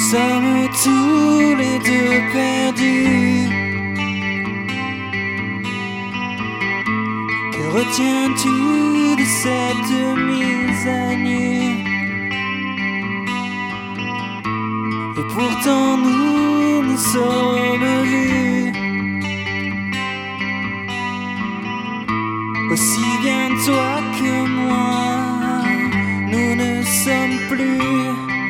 sommes tous les deux perdus. Que retiens-tu de cette mise à nu? Et pourtant nous nous sommes vus. Aussi bien toi que moi, nous ne sommes plus.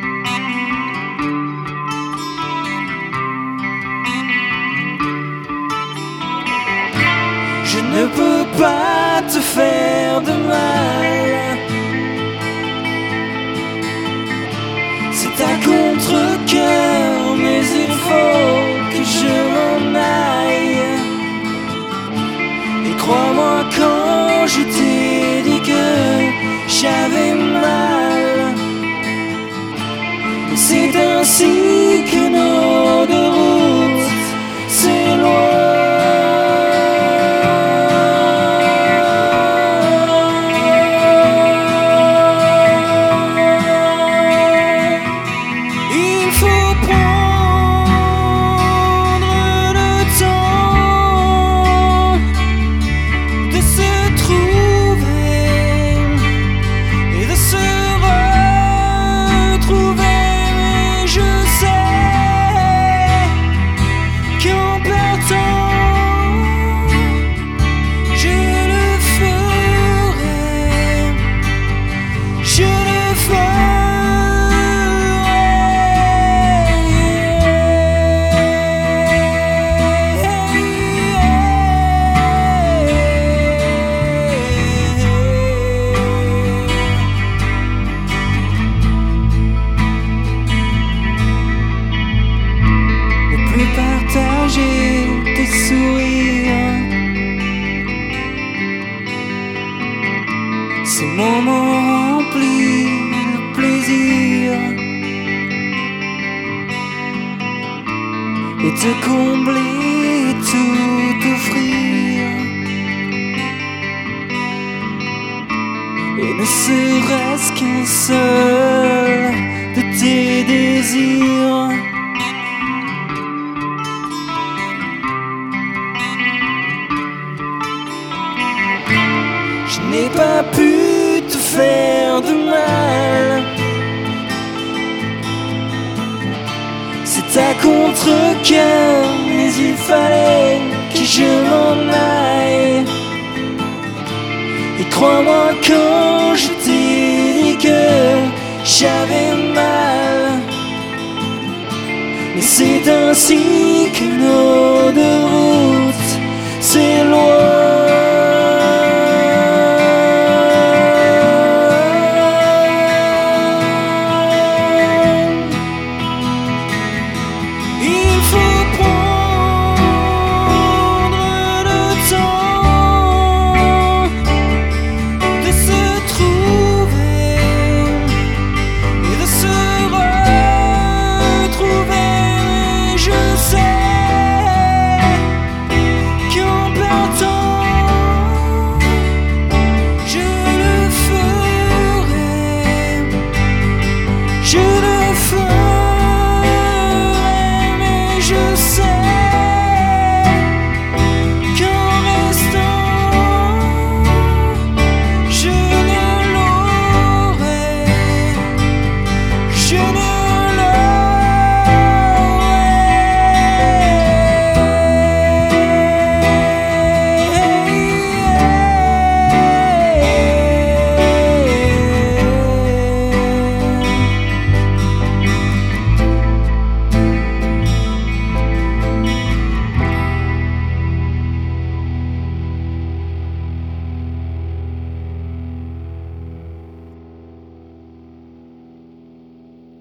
Je ne peux pas te faire de mal. C'est à contre-cœur, mais il faut que je m'en aille. Et crois-moi quand je t'ai dit que j'avais mal, c'est ainsi que nos deux routes s'éloignent. Partager tes sourires, ces moments remplis de plaisir, et te combler, tout offrir, et ne serait-ce qu'un seul de tes désirs. Je n'ai pas pu te faire de mal. C'est à contre-cœur, mais il fallait que je m'en aille. Et crois-moi quand je t'ai dit que j'avais mal, mais c'est ainsi que nos deux routes s'éloignent.